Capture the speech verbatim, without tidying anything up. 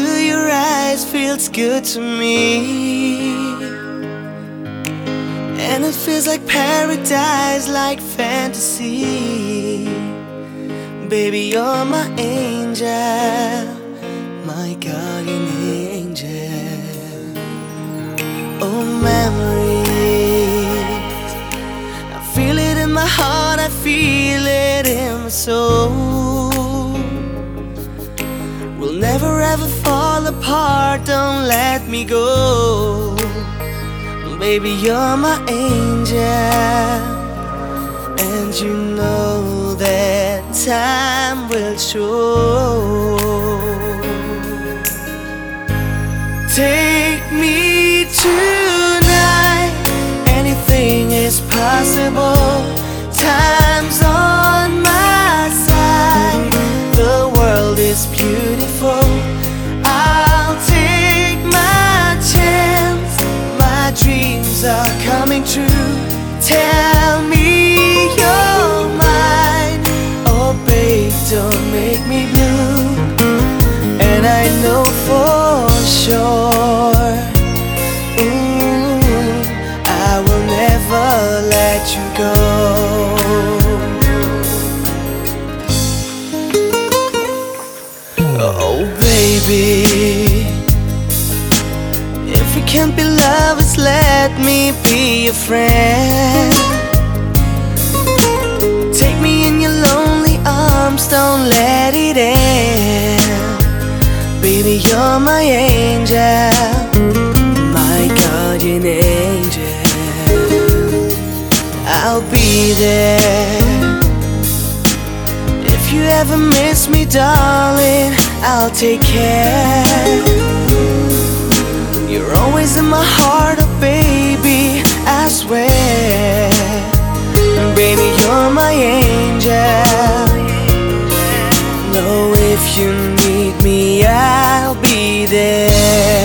your eyes feels good to me, and it feels like paradise, like fantasy. Baby, you're my angel, my guardian angel. Oh, memories, I feel it in my heart, I feel it in my soul. We'll never ever fall apart, don't let me go. Baby, you're my angel, and you know that time will show. Take me tonight, anything is possible. Time's on my side, the world is beautiful. I'll take my chance, my dreams are coming true. Tell me you're mine, oh babe, don't make me blue. And I know for sure, ooh, I will never let you go. Oh baby, if we can't be lovers, let me be your friend. Take me in your lonely arms, don't let it end. Baby, you're my angel, my guardian angel. I'll be there. If you ever miss me, darling, I'll take care. You're always in my heart, oh baby, I swear. Baby, you're my angel. Know if you need me, I'll be there.